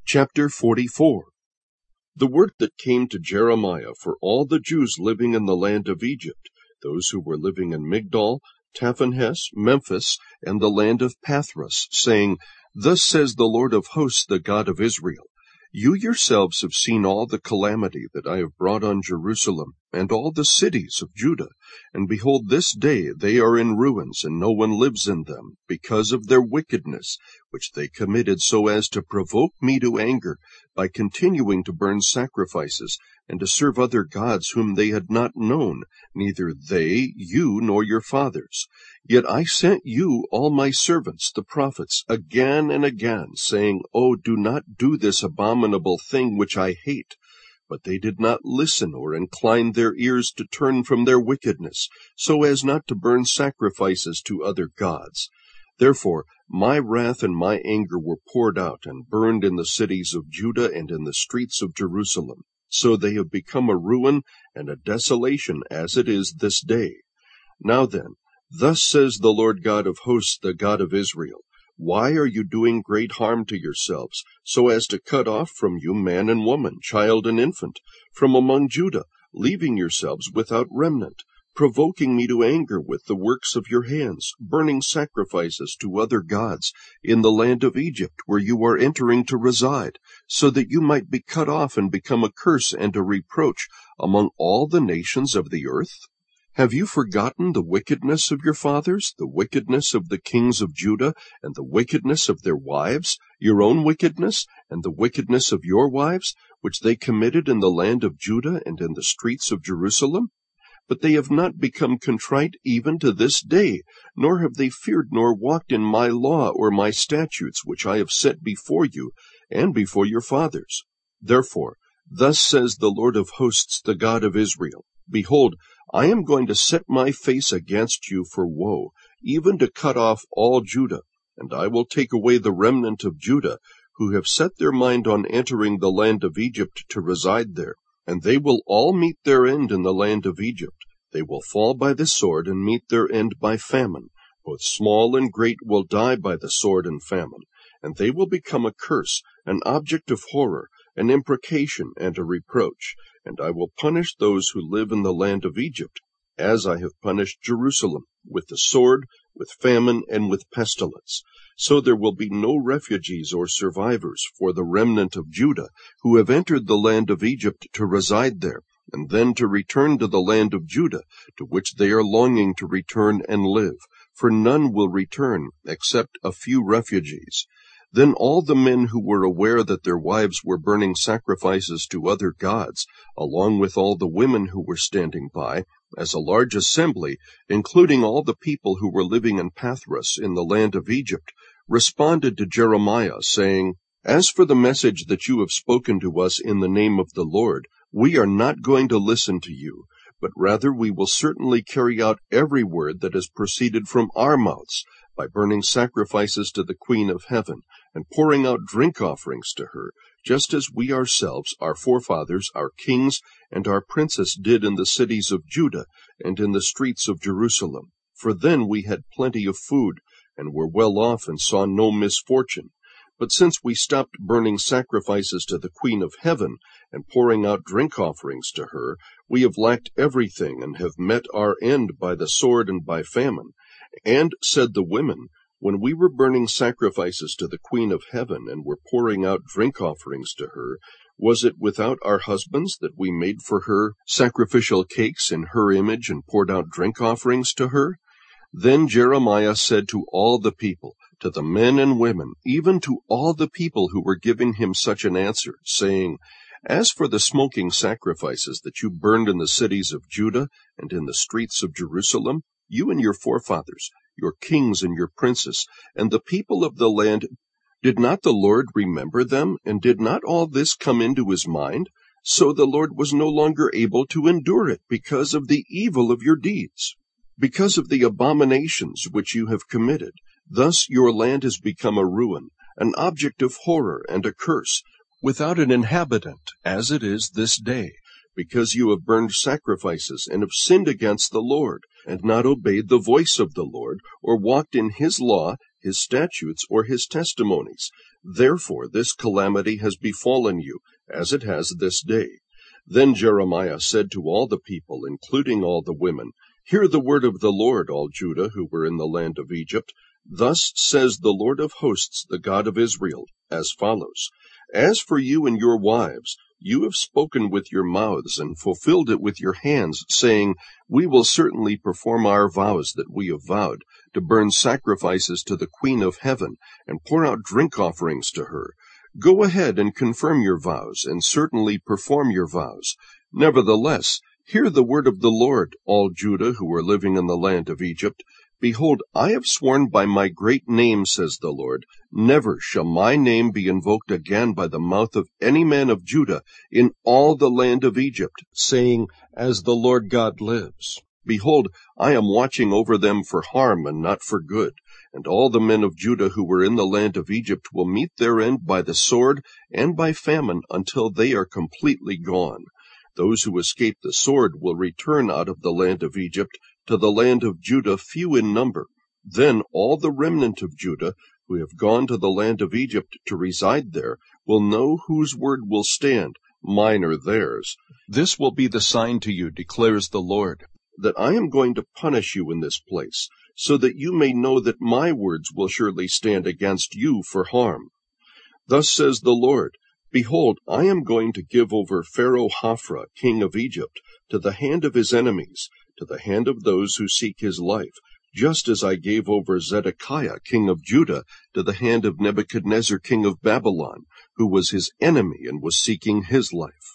Chapter 44. The word that came to Jeremiah for all the Jews living in the land of Egypt, those who were living in Migdol, Tahpanhes, Memphis, and the land of Pathros, saying, Thus says the Lord of hosts, the God of Israel, You yourselves have seen all the calamity that I have brought on Jerusalem, and all the cities of Judah, and behold, this day they are in ruins, and no one lives in them, because of their wickedness, which they committed so as to provoke me to anger, by continuing to burn sacrifices, and to serve other gods whom they had not known, neither they, you, nor your fathers. Yet I sent you all my servants, the prophets, again and again, saying, Oh, do not do this abominable thing which I hate. But they did not listen or incline their ears to turn from their wickedness, so as not to burn sacrifices to other gods. Therefore my wrath and my anger were poured out and burned in the cities of Judah and in the streets of Jerusalem. So they have become a ruin and a desolation as it is this day. Now then, thus says the Lord God of hosts, the God of Israel, Why are you doing great harm to yourselves, so as to cut off from you man and woman, child and infant, from among Judah, leaving yourselves without remnant, provoking me to anger with the works of your hands, burning sacrifices to other gods in the land of Egypt, where you are entering to reside, so that you might be cut off and become a curse and a reproach among all the nations of the earth? Have you forgotten the wickedness of your fathers, the wickedness of the kings of Judah, and the wickedness of their wives, your own wickedness, and the wickedness of your wives, which they committed in the land of Judah and in the streets of Jerusalem? But they have not become contrite even to this day, nor have they feared nor walked in my law or my statutes, which I have set before you and before your fathers. Therefore, thus says the Lord of hosts, the God of Israel, Behold, I am going to set my face against you for woe, even to cut off all Judah, and I will take away the remnant of Judah, who have set their mind on entering the land of Egypt to reside there. And they will all meet their end in the land of Egypt. They will fall by the sword and meet their end by famine. Both small and great will die by the sword and famine. And they will become a curse, an object of horror, an imprecation, and a reproach. And I will punish those who live in the land of Egypt, as I have punished Jerusalem, with the sword, with famine, and with pestilence. So there will be no refugees or survivors for the remnant of Judah, who have entered the land of Egypt to reside there, and then to return to the land of Judah, to which they are longing to return and live, for none will return except a few refugees. Then all the men who were aware that their wives were burning sacrifices to other gods, along with all the women who were standing by, as a large assembly, including all the people who were living in Pathros in the land of Egypt, responded to Jeremiah, saying, As for the message that you have spoken to us in the name of the Lord, we are not going to listen to you, but rather we will certainly carry out every word that has proceeded from our mouths, by burning sacrifices to the Queen of Heaven, and pouring out drink offerings to her, just as we ourselves, our forefathers, our kings, and our princes did in the cities of Judah and in the streets of Jerusalem. For then we had plenty of food, and were well off and saw no misfortune. But since we stopped burning sacrifices to the Queen of Heaven, and pouring out drink offerings to her, we have lacked everything, and have met our end by the sword and by famine. And, said the women, when we were burning sacrifices to the Queen of Heaven, and were pouring out drink offerings to her, was it without our husbands that we made for her sacrificial cakes in her image, and poured out drink offerings to her? Then Jeremiah said to all the people, to the men and women, even to all the people who were giving him such an answer, saying, As for the smoking sacrifices that you burned in the cities of Judah and in the streets of Jerusalem, you and your forefathers, your kings and your princes, and the people of the land, did not the Lord remember them, and did not all this come into his mind? So the Lord was no longer able to endure it because of the evil of your deeds, because of the abominations which you have committed. Thus your land has become a ruin, an object of horror and a curse, without an inhabitant, as it is this day, because you have burned sacrifices and have sinned against the Lord, and not obeyed the voice of the Lord, or walked in his law, his statutes, or his testimonies. Therefore this calamity has befallen you, as it has this day. Then Jeremiah said to all the people, including all the women, Hear the word of the Lord, all Judah who were in the land of Egypt. Thus says the Lord of hosts, the God of Israel, as follows. As for you and your wives, you have spoken with your mouths and fulfilled it with your hands, saying, We will certainly perform our vows that we have vowed, to burn sacrifices to the Queen of Heaven, and pour out drink offerings to her. Go ahead and confirm your vows, and certainly perform your vows. Nevertheless, hear the word of the Lord, all Judah who are living in the land of Egypt. Behold, I have sworn by my great name, says the Lord, never shall my name be invoked again by the mouth of any man of Judah in all the land of Egypt, saying, As the Lord God lives. Behold, I am watching over them for harm and not for good. And all the men of Judah who were in the land of Egypt will meet their end by the sword and by famine until they are completely gone. Those who escape the sword will return out of the land of Egypt to the land of Judah, few in number. Then all the remnant of Judah who have gone to the land of Egypt to reside there will know whose word will stand, mine or theirs. This will be the sign to you, declares the Lord, that I am going to punish you in this place, so that you may know that my words will surely stand against you for harm. Thus says the Lord, Behold, I am going to give over Pharaoh Hophra, king of Egypt, to the hand of his enemies, to the hand of those who seek his life, just as I gave over Zedekiah, king of Judah, to the hand of Nebuchadnezzar, king of Babylon, who was his enemy and was seeking his life.